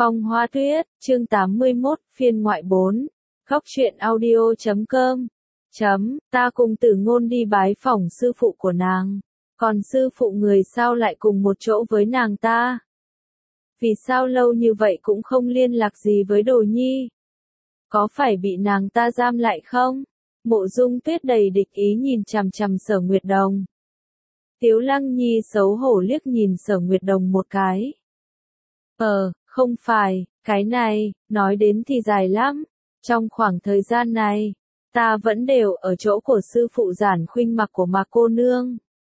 Phong Hoa Tuyết, chương 81, phiên ngoại 4. Góc truyện audio.com. Ta cùng Tử Ngôn đi bái phỏng sư phụ của nàng. Còn sư phụ người sao lại cùng một chỗ với nàng ta? Vì sao lâu như vậy cũng không liên lạc gì với Đồ Nhi? Có phải bị nàng ta giam lại không? Mộ Dung Tuyết đầy địch ý nhìn chằm chằm Sở Nguyệt Đồng. Tiếu Lăng Nhi xấu hổ liếc nhìn Sở Nguyệt Đồng một cái. Không phải, cái này, nói đến thì dài lắm. Trong khoảng thời gian này, ta vẫn đều ở chỗ của sư phụ Giản Khuynh Mặc của Mạc cô nương.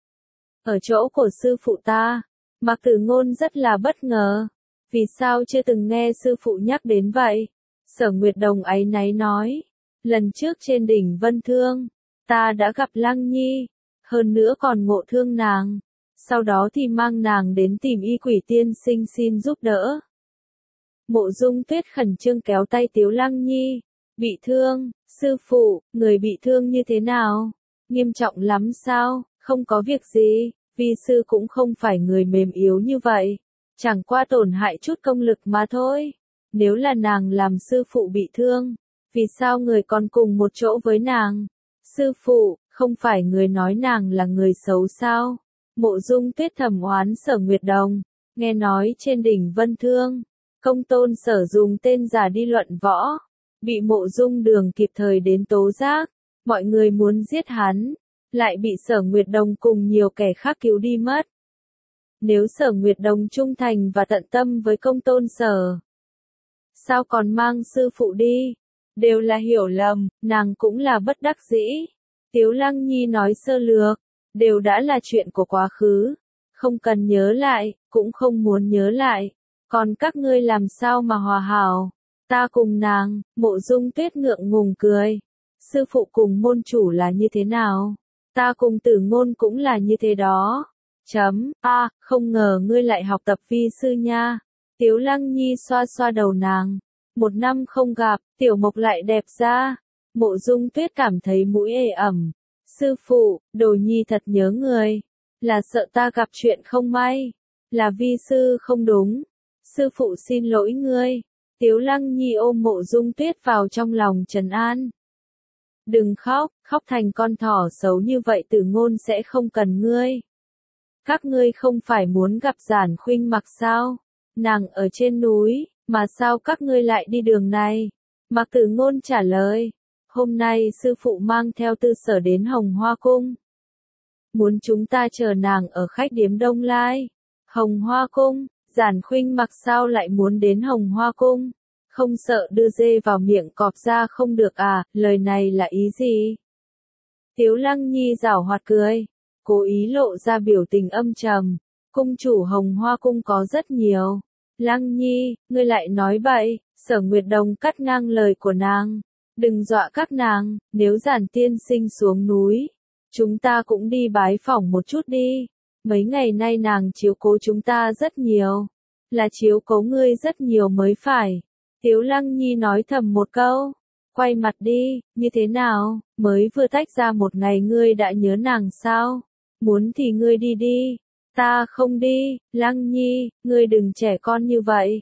Ở chỗ của sư phụ ta, Mạc Tử Ngôn rất là bất ngờ. Vì sao chưa từng nghe sư phụ nhắc đến vậy? Sở Nguyệt Đồng áy náy nói. Lần trước trên đỉnh Vân Thương, ta đã gặp Lăng Nhi, hơn nữa còn ngộ thương nàng. Sau đó thì mang nàng đến tìm Y Quỷ tiên sinh xin giúp đỡ. Mộ Dung Tuyết khẩn trương kéo tay Tiếu Lăng Nhi. Bị thương, sư phụ, người bị thương như thế nào? Nghiêm trọng lắm sao? Không có việc gì, vi sư cũng không phải người mềm yếu như vậy. Chẳng qua tổn hại chút công lực mà thôi. Nếu là nàng làm sư phụ bị thương, vì sao người còn cùng một chỗ với nàng? Sư phụ, không phải người nói nàng là người xấu sao? Mộ Dung Tuyết thầm oán Sở Nguyệt Đồng. Nghe nói trên đỉnh Vân Thương, Công Tôn Sở dùng tên giả đi luận võ, bị Mộ Dung Đường kịp thời đến tố giác, mọi người muốn giết hắn, lại bị Sở Nguyệt Đồng cùng nhiều kẻ khác cứu đi mất. Nếu Sở Nguyệt Đồng trung thành và tận tâm với Công Tôn Sở, sao còn mang sư phụ đi? Đều là hiểu lầm, nàng cũng là bất đắc dĩ. Tiếu Lăng Nhi nói sơ lược, đều đã là chuyện của quá khứ, không cần nhớ lại, cũng không muốn nhớ lại. Còn các ngươi làm sao mà hòa hảo? Ta cùng nàng, Mộ Dung Tuyết ngượng ngùng cười. Sư phụ cùng môn chủ là như thế nào? Ta cùng Tử Ngôn cũng là như thế đó. Không ngờ ngươi lại học tập vi sư nha. Tiếu Lăng Nhi xoa xoa đầu nàng. 1 năm không gặp, tiểu mộc lại đẹp ra. Mộ Dung Tuyết cảm thấy mũi ê ẩm. Sư phụ, Đồ Nhi thật nhớ người. Là sợ ta gặp chuyện không may. Là vi sư không đúng. Sư phụ xin lỗi ngươi. Tiếu Lăng Nhi ôm Mộ Dung Tuyết vào trong lòng trấn an. Đừng khóc, khóc thành con thỏ xấu như vậy Tử Ngôn sẽ không cần ngươi. Các ngươi không phải muốn gặp Giản Khuynh Mặc sao? Nàng ở trên núi, mà sao các ngươi lại đi đường này? Mạc Tử Ngôn trả lời. Hôm nay sư phụ mang theo Tư Sở đến Hồng Hoa Cung. Muốn chúng ta chờ nàng ở khách điếm Đông Lai. Hồng Hoa Cung, Giản Khuynh Mặc sao lại muốn đến Hồng Hoa Cung? Không sợ đưa dê vào miệng cọp ra không được à, lời này là ý gì? Tiếu Lăng Nhi giảo hoạt cười, cố ý lộ ra biểu tình âm trầm. Cung chủ Hồng Hoa Cung có rất nhiều. Lăng Nhi, ngươi lại nói bậy. Sở Nguyệt Đồng cắt ngang lời của nàng. Đừng dọa các nàng, nếu Giản tiên sinh xuống núi, chúng ta cũng đi bái phỏng một chút đi. Mấy ngày nay nàng chiếu cố chúng ta rất nhiều. Là chiếu cố ngươi rất nhiều mới phải. Tiếu Lăng Nhi nói thầm một câu. Quay mặt đi, như thế nào, mới vừa tách ra một ngày ngươi đã nhớ nàng sao? Muốn thì ngươi đi đi. Ta không đi, Lăng Nhi, ngươi đừng trẻ con như vậy.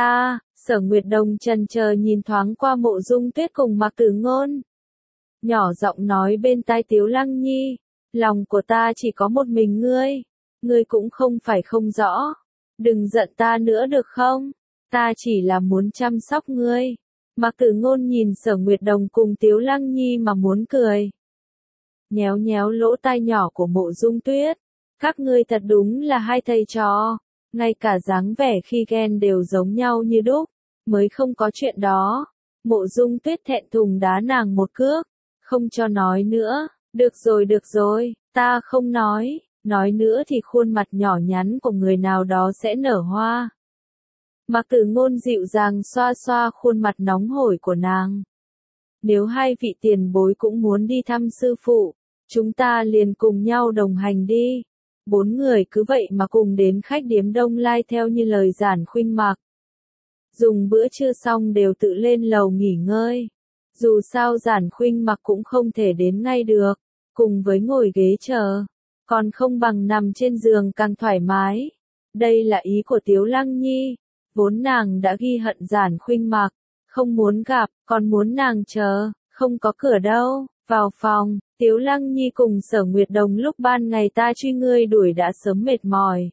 Sở Nguyệt Đồng chần chờ nhìn thoáng qua Mộ Dung Tuyết cùng Mạc Tử Ngôn. Nhỏ giọng nói bên tai Tiếu Lăng Nhi. Lòng của ta chỉ có một mình ngươi. Ngươi cũng không phải không rõ. Đừng giận ta nữa được không? Ta chỉ là muốn chăm sóc ngươi. Mạc Tử Ngôn nhìn Sở Nguyệt Đồng cùng Tiếu Lăng Nhi mà muốn cười. Nhéo nhéo lỗ tai nhỏ của Mộ Dung Tuyết. Các ngươi thật đúng là hai thầy trò. Ngay cả dáng vẻ khi ghen đều giống nhau như đúc. Mới không có chuyện đó. Mộ Dung Tuyết thẹn thùng đá nàng một cước. Không cho nói nữa. Được rồi, ta không nói. Nói nữa thì khuôn mặt nhỏ nhắn của người nào đó sẽ nở hoa. Mạc Tử Ngôn dịu dàng xoa xoa khuôn mặt nóng hổi của nàng. Nếu hai vị tiền bối cũng muốn đi thăm sư phụ, chúng ta liền cùng nhau đồng hành đi. 4 người cứ vậy mà cùng đến khách điếm Đông Lai theo như lời Giản Khuynh Mặc. Dùng bữa trưa xong đều tự lên lầu nghỉ ngơi. Dù sao Giản Khuynh Mặc cũng không thể đến ngay được, cùng với ngồi ghế chờ, còn không bằng nằm trên giường càng thoải mái. Đây là ý của Tiếu Lăng Nhi. Vốn nàng đã ghi hận Giản Khuynh Mặc, không muốn gặp, còn muốn nàng chờ, không có cửa đâu. Vào phòng, Tiếu Lăng Nhi cùng Sở Nguyệt Đồng lúc ban ngày ta truy ngươi đuổi đã sớm mệt mỏi.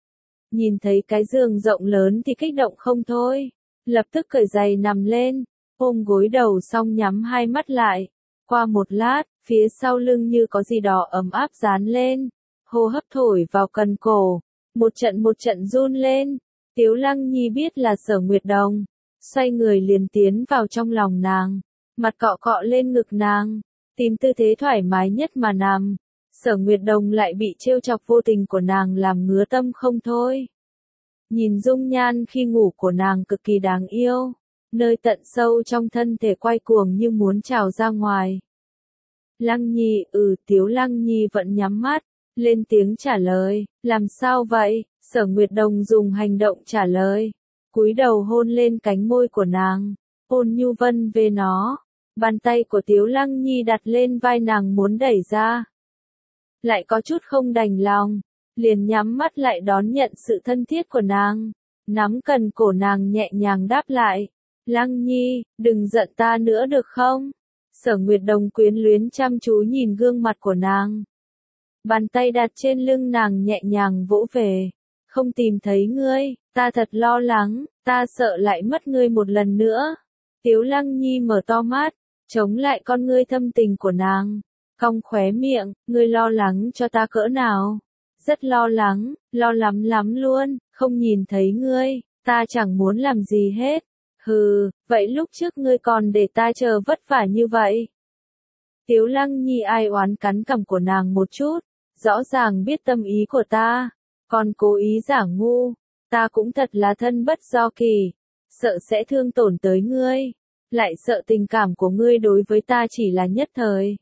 Nhìn thấy cái giường rộng lớn thì kích động không thôi, lập tức cởi giày nằm lên, ôm gối đầu xong nhắm hai mắt lại. Qua một lát, phía sau lưng như có gì đó ấm áp dán lên, hô hấp thổi vào cần cổ, một trận run lên. Tiếu Lăng Nhi biết là Sở Nguyệt Đồng, xoay người liền tiến vào trong lòng nàng, mặt cọ cọ lên ngực nàng, tìm tư thế thoải mái nhất mà nằm. Sở Nguyệt Đồng lại bị trêu chọc vô tình của nàng làm ngứa tâm không thôi. Nhìn dung nhan khi ngủ của nàng cực kỳ đáng yêu, nơi tận sâu trong thân thể quay cuồng như muốn trào ra ngoài. Lăng Nhi, Tiếu Lăng Nhi vẫn nhắm mắt, lên tiếng trả lời, làm sao vậy? Sở Nguyệt Đồng dùng hành động trả lời, cúi đầu hôn lên cánh môi của nàng, ôn nhu vân về nó. Bàn tay của Tiếu Lăng Nhi đặt lên vai nàng muốn đẩy ra, lại có chút không đành lòng, liền nhắm mắt lại đón nhận sự thân thiết của nàng, nắm cần cổ nàng nhẹ nhàng đáp lại, Lăng Nhi, đừng giận ta nữa được không? Sở Nguyệt Đồng quyến luyến chăm chú nhìn gương mặt của nàng, bàn tay đặt trên lưng nàng nhẹ nhàng vỗ về, không tìm thấy ngươi, ta thật lo lắng, ta sợ lại mất ngươi một lần nữa. Tiếu Lăng Nhi mở to mắt, chống lại con ngươi thâm tình của nàng, cong khóe miệng, ngươi lo lắng cho ta cỡ nào? Rất lo lắng, lo lắm lắm luôn, không nhìn thấy ngươi, ta chẳng muốn làm gì hết. Hừ, vậy lúc trước ngươi còn để ta chờ vất vả như vậy. Tiếu Lăng Nhi ai oán cắn cằm của nàng một chút, rõ ràng biết tâm ý của ta, còn cố ý giả ngu, ta cũng thật là thân bất do kỳ, sợ sẽ thương tổn tới ngươi, lại sợ tình cảm của ngươi đối với ta chỉ là nhất thời,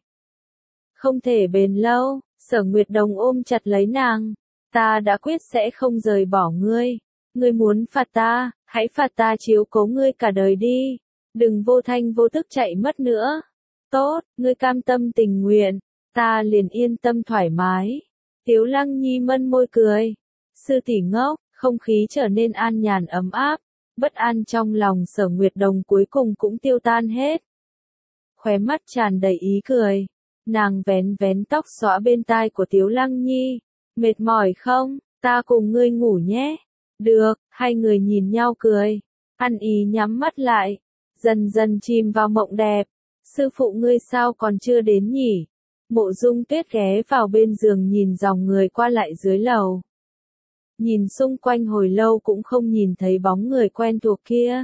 không thể bền lâu. Sở Nguyệt Đồng ôm chặt lấy nàng, ta đã quyết sẽ không rời bỏ ngươi, ngươi muốn phạt ta, hãy phạt ta chiếu cố ngươi cả đời đi, đừng vô thanh vô tức chạy mất nữa. Tốt, ngươi cam tâm tình nguyện, ta liền yên tâm thoải mái. Tiếu Lăng Nhi mân môi cười, sư tỷ ngốc, không khí trở nên an nhàn ấm áp, bất an trong lòng Sở Nguyệt Đồng cuối cùng cũng tiêu tan hết. Khóe mắt tràn đầy ý cười, nàng vén vén tóc xõa bên tai của Tiếu Lăng Nhi, mệt mỏi không, ta cùng ngươi ngủ nhé. Được, hai người nhìn nhau cười, ăn ý nhắm mắt lại, dần dần chìm vào mộng đẹp. Sư phụ ngươi sao còn chưa đến nhỉ? Mộ Dung Tuyết ghé vào bên giường nhìn dòng người qua lại dưới lầu. Nhìn xung quanh hồi lâu cũng không nhìn thấy bóng người quen thuộc kia.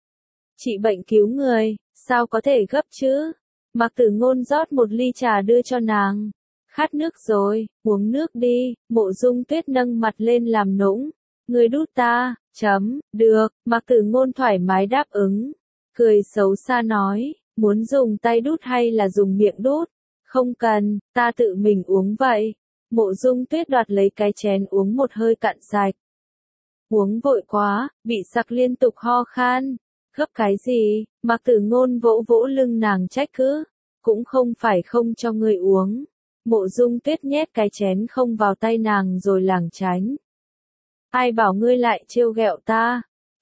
Trị bệnh cứu người, sao có thể gấp chứ? Mạc Tử Ngôn rót một ly trà đưa cho nàng. Khát nước rồi, uống nước đi. Mộ Dung Tuyết nâng mặt lên làm nũng. Ngươi đút ta, được. Mạc Tử Ngôn thoải mái đáp ứng. Cười xấu xa nói, muốn dùng tay đút hay là dùng miệng đút? Không cần, ta tự mình uống vậy. Mộ Dung Tuyết đoạt lấy cái chén uống một hơi cạn sạch. Uống vội quá, bị sặc liên tục ho khan. Gấp cái gì? Mạc Tử Ngôn vỗ vỗ lưng nàng trách cứ. Cũng không phải không cho ngươi uống. Mộ Dung Tuyết nhét cái chén không vào tay nàng rồi lảng tránh. Ai bảo ngươi lại trêu ghẹo ta?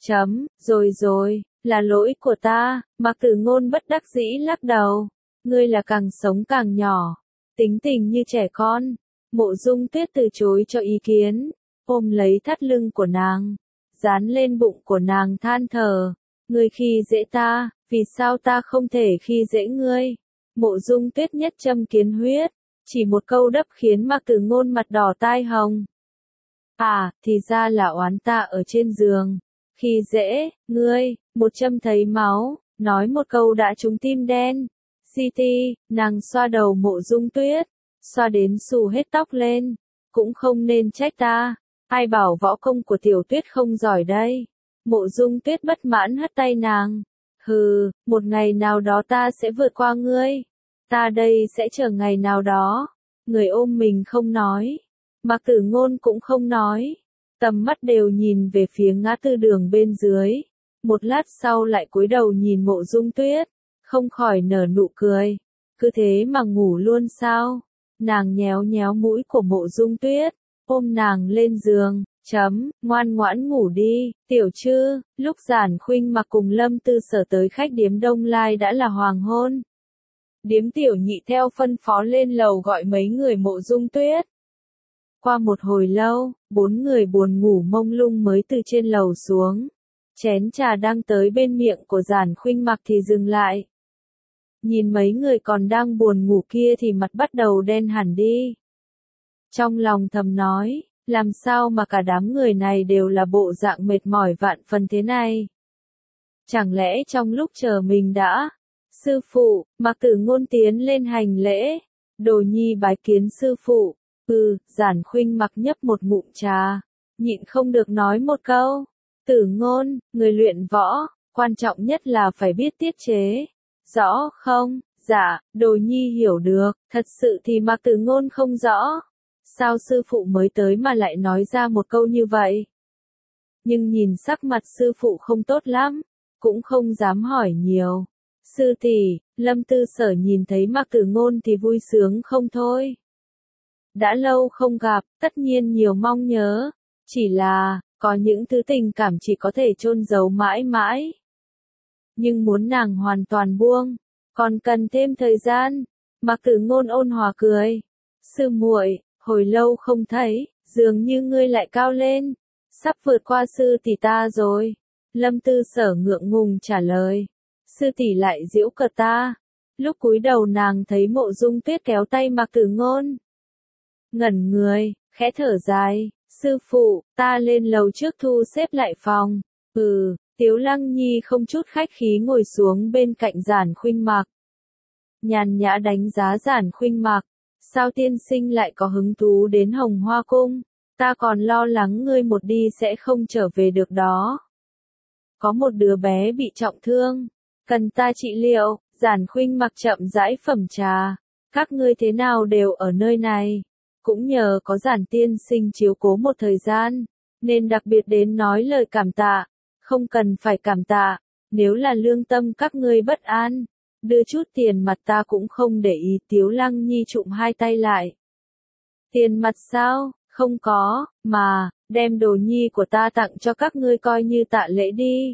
Rồi, là lỗi của ta. Mạc Tử Ngôn bất đắc dĩ lắc đầu. Ngươi là càng sống càng nhỏ, tính tình như trẻ con. Mộ Dung Tuyết từ chối cho ý kiến, ôm lấy thắt lưng của nàng, dán lên bụng của nàng than thở. Ngươi khi dễ ta, vì sao ta không thể khi dễ ngươi? Mộ Dung Tuyết nhất châm kiến huyết, chỉ một câu đáp khiến Mạc Tử Ngôn mặt đỏ tai hồng. À, thì ra là oán ta ở trên giường. Khi dễ, ngươi, một châm thấy máu, nói một câu đã trúng tim đen. City, nàng xoa đầu Mộ Dung Tuyết, xoa đến xù hết tóc lên. Cũng không nên trách ta, ai bảo võ công của Tiểu Tuyết không giỏi đây. Mộ Dung Tuyết bất mãn hất tay nàng. Hừ, một ngày nào đó ta sẽ vượt qua ngươi. Ta đây sẽ chờ ngày nào đó. Người ôm mình không nói. Mạc Tử Ngôn cũng không nói. Tầm mắt đều nhìn về phía ngã tư đường bên dưới. Một lát sau lại cúi đầu nhìn Mộ Dung Tuyết. Không khỏi nở nụ cười. Cứ thế mà ngủ luôn sao? Nàng nhéo nhéo mũi của Mộ Dung Tuyết, ôm nàng lên giường, Ngoan ngoãn ngủ đi, tiểu trư. Lúc Giản Khuynh Mặc cùng Lâm Tư Sở tới khách điếm Đông Lai đã là hoàng hôn. Điếm tiểu nhị theo phân phó lên lầu gọi mấy người Mộ Dung Tuyết. Qua một hồi lâu, 4 người buồn ngủ mông lung mới từ trên lầu xuống. Chén trà đang tới bên miệng của Giản Khuynh Mặc thì dừng lại. Nhìn mấy người còn đang buồn ngủ kia thì mặt bắt đầu đen hẳn đi. Trong lòng thầm nói, làm sao mà cả đám người này đều là bộ dạng mệt mỏi vạn phần thế này? Chẳng lẽ trong lúc chờ mình đã? Sư phụ, Mạc Tử Ngôn tiến lên hành lễ. Đồ nhi bái kiến sư phụ. Giản Khuynh Mặc nhấp một ngụm trà, nhịn không được nói một câu. Tử Ngôn, người luyện võ, quan trọng nhất là phải biết tiết chế. Rõ không? Dạ, Đồ nhi hiểu được, thật sự thì Mạc Tử Ngôn không rõ. Sao sư phụ mới tới mà lại nói ra một câu như vậy? Nhưng nhìn sắc mặt sư phụ không tốt lắm, cũng không dám hỏi nhiều. Sư tỷ, Lâm Tư Sở nhìn thấy Mạc Tử Ngôn thì vui sướng không thôi. Đã lâu không gặp, tất nhiên nhiều mong nhớ. Chỉ là, có những thứ tình cảm chỉ có thể chôn giấu mãi mãi. Nhưng muốn nàng hoàn toàn buông, còn cần thêm thời gian. Mạc Tử Ngôn ôn hòa cười. Sư muội, hồi lâu không thấy, dường như ngươi lại cao lên. Sắp vượt qua sư tỷ ta rồi. Lâm Tư Sở ngượng ngùng trả lời. Sư tỷ lại giễu cợt ta. Lúc cúi đầu nàng thấy Mộ Dung Tuyết kéo tay Mạc Tử Ngôn. Ngẩn người, khẽ thở dài. Sư phụ, ta lên lầu trước thu xếp lại phòng. Tiếu Lăng Nhi không chút khách khí ngồi xuống bên cạnh Giản Khuynh Mặc. Nhàn nhã đánh giá Giản Khuynh Mặc. Sao tiên sinh lại có hứng thú đến Hồng Hoa Cung? Ta còn lo lắng ngươi một đi sẽ không trở về được đó. Có một đứa bé bị trọng thương, cần ta trị liệu. Giản Khuynh Mặc chậm rãi phẩm trà. Các ngươi thế nào đều ở nơi này? Cũng nhờ có Giản tiên sinh chiếu cố một thời gian, nên đặc biệt đến nói lời cảm tạ. Không cần phải cảm tạ, nếu là lương tâm các ngươi bất an, đưa chút tiền mặt ta cũng không để ý. Tiếu Lăng Nhi trụm hai tay lại. Tiền mặt sao? Không có, mà, đem đồ nhi của ta tặng cho các ngươi coi như tạ lễ đi.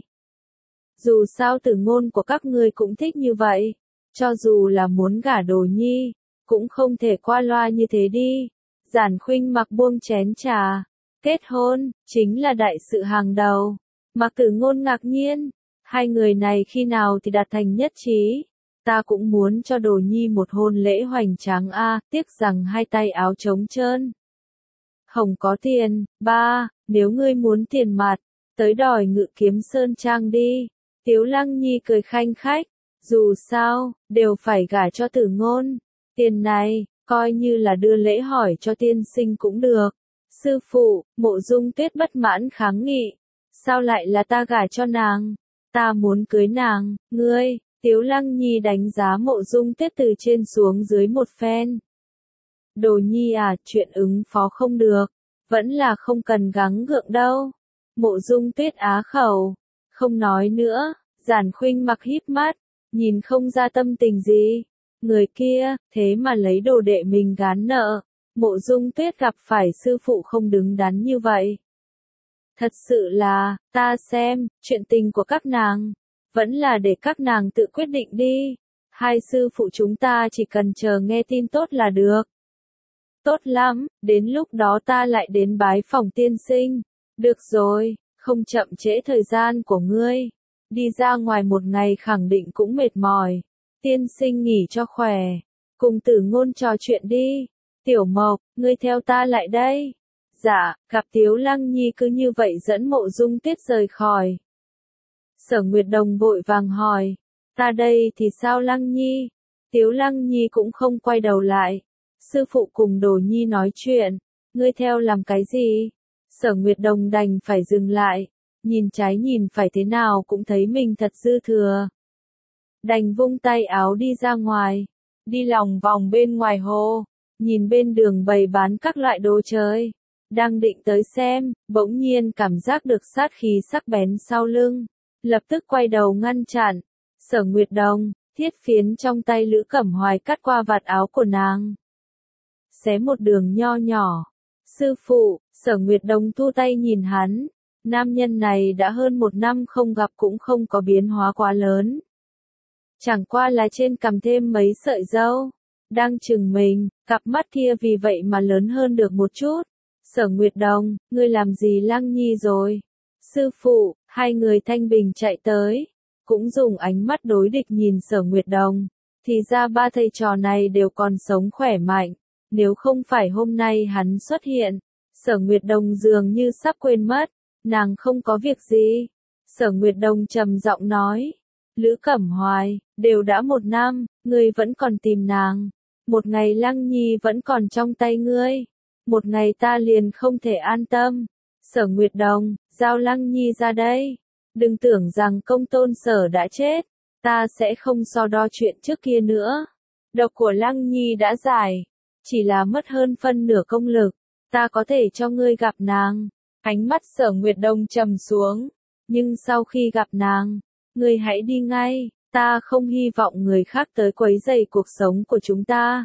Dù sao Tử Ngôn của các ngươi cũng thích như vậy, cho dù là muốn gả đồ nhi, cũng không thể qua loa như thế đi. Giản Khuynh Mặc buông chén trà. Kết hôn, chính là đại sự hàng đầu. Mạc Tử Ngôn ngạc nhiên, hai người này khi nào thì đạt thành nhất trí. Ta cũng muốn cho đồ nhi một hôn lễ hoành tráng tiếc rằng hai tay áo trống trơn. Hồng có tiền, ba, nếu ngươi muốn tiền mặt, tới đòi Ngự Kiếm Sơn Trang đi. Tiếu Lăng Nhi cười khanh khách, dù sao, đều phải gả cho Tử Ngôn. Tiền này, coi như là đưa lễ hỏi cho tiên sinh cũng được. Sư phụ, Mộ Dung Tuyết bất mãn kháng nghị. Sao lại là ta gả cho nàng? Ta muốn cưới nàng, ngươi. Tiếu Lăng Nhi đánh giá Mộ Dung Tuyết từ trên xuống dưới một phen. Đồ nhi chuyện ứng phó không được, vẫn là không cần gắng gượng đâu. Mộ Dung Tuyết á khẩu, không nói nữa. Giản Khuynh Mặc híp mắt, nhìn không ra tâm tình gì. Người kia, thế mà lấy đồ đệ mình gán nợ. Mộ Dung Tuyết gặp phải sư phụ không đứng đắn như vậy. Thật sự là, ta xem, chuyện tình của các nàng, vẫn là để các nàng tự quyết định đi. Hai sư phụ chúng ta chỉ cần chờ nghe tin tốt là được. Tốt lắm, đến lúc đó ta lại đến bái phòng tiên sinh. Được rồi, không chậm trễ thời gian của ngươi. Đi ra ngoài một ngày khẳng định cũng mệt mỏi. Tiên sinh nghỉ cho khỏe. Cùng Tử Ngôn trò chuyện đi. Tiểu Mộc, ngươi theo ta lại đây. Dạ, gặp Tiếu Lăng Nhi cứ như vậy dẫn Mộ Dung Tuyết rời khỏi. Sở Nguyệt Đồng vội vàng hỏi. Ta đây thì sao Lăng Nhi? Tiếu Lăng Nhi cũng không quay đầu lại. Sư phụ cùng Đồ nhi nói chuyện. Ngươi theo làm cái gì? Sở Nguyệt Đồng đành phải dừng lại. Nhìn trái nhìn phải thế nào cũng thấy mình thật dư thừa. Đành vung tay áo đi ra ngoài. Đi lòng vòng bên ngoài hồ. Nhìn bên đường bày bán các loại đồ chơi. Đang định tới xem, bỗng nhiên cảm giác được sát khí sắc bén sau lưng. Lập tức quay đầu ngăn chặn. Sở Nguyệt Đồng, thiết phiến trong tay Lữ Cẩm Hoài cắt qua vạt áo của nàng. Xé một đường nho nhỏ. Sư phụ, Sở Nguyệt Đồng thu tay nhìn hắn. Nam nhân này đã hơn 1 năm không gặp cũng không có biến hóa quá lớn. Chẳng qua là trên cằm thêm mấy sợi râu. Đang chừng mình, cặp mắt kia vì vậy mà lớn hơn được một chút. Sở Nguyệt Đồng, ngươi làm gì Lăng Nhi rồi? Sư phụ, hai người thanh bình chạy tới. Cũng dùng ánh mắt đối địch nhìn Sở Nguyệt Đồng. Thì ra ba thầy trò này đều còn sống khỏe mạnh. Nếu không phải hôm nay hắn xuất hiện, Sở Nguyệt Đồng dường như sắp quên mất. Nàng không có việc gì. Sở Nguyệt Đồng trầm giọng nói. Lữ Cẩm Hoài, đều đã 1 năm, ngươi vẫn còn tìm nàng. Một ngày Lăng Nhi vẫn còn trong tay ngươi. Một ngày ta liền không thể an tâm. Sở Nguyệt Đồng, giao Lăng Nhi ra đây. Đừng tưởng rằng công tôn Sở đã chết. Ta sẽ không so đo chuyện trước kia nữa. Độc của Lăng Nhi đã giải. Chỉ là mất hơn phân nửa công lực. Ta có thể cho ngươi gặp nàng. Ánh mắt Sở Nguyệt Đồng trầm xuống. Nhưng sau khi gặp nàng, ngươi hãy đi ngay. Ta không hy vọng người khác tới quấy rầy cuộc sống của chúng ta.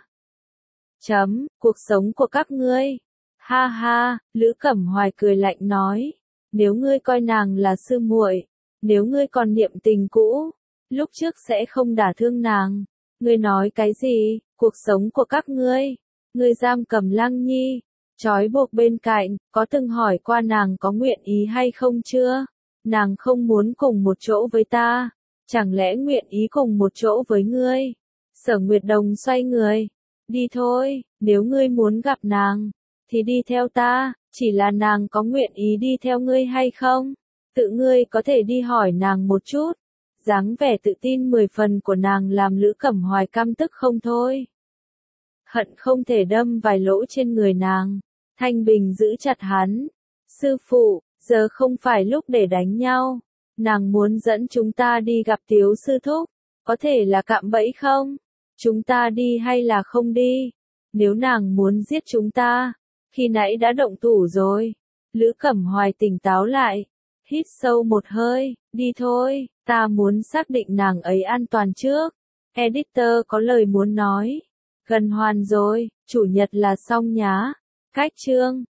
Cuộc sống của các ngươi. Ha ha, Lữ Cẩm Hoài cười lạnh nói. Nếu ngươi coi nàng là sư muội, nếu ngươi còn niệm tình cũ, lúc trước sẽ không đả thương nàng. Ngươi nói cái gì? Cuộc sống của các ngươi. Ngươi giam cầm Lăng Nhi, trói buộc bên cạnh, có từng hỏi qua nàng có nguyện ý hay không chưa? Nàng không muốn cùng một chỗ với ta. Chẳng lẽ nguyện ý cùng một chỗ với ngươi? Sở Nguyệt Đồng xoay người. Đi thôi, nếu ngươi muốn gặp nàng, thì đi theo ta, chỉ là nàng có nguyện ý đi theo ngươi hay không? Tự ngươi có thể đi hỏi nàng một chút. Dáng vẻ tự tin 10 phần của nàng làm Lữ Cẩm Hoài căm tức không thôi. Hận không thể đâm vài lỗ trên người nàng. Thanh Bình giữ chặt hắn. Sư phụ, giờ không phải lúc để đánh nhau. Nàng muốn dẫn chúng ta đi gặp Tiếu sư thúc. Có thể là cạm bẫy không? Chúng ta đi hay là không đi? Nếu nàng muốn giết chúng ta, khi nãy đã động thủ rồi. Lữ Cẩm Hoài tỉnh táo lại. Hít sâu một hơi, đi thôi, ta muốn xác định nàng ấy an toàn trước. Editor có lời muốn nói. Gần hoàn rồi, chủ nhật là xong nhá. Cách chương.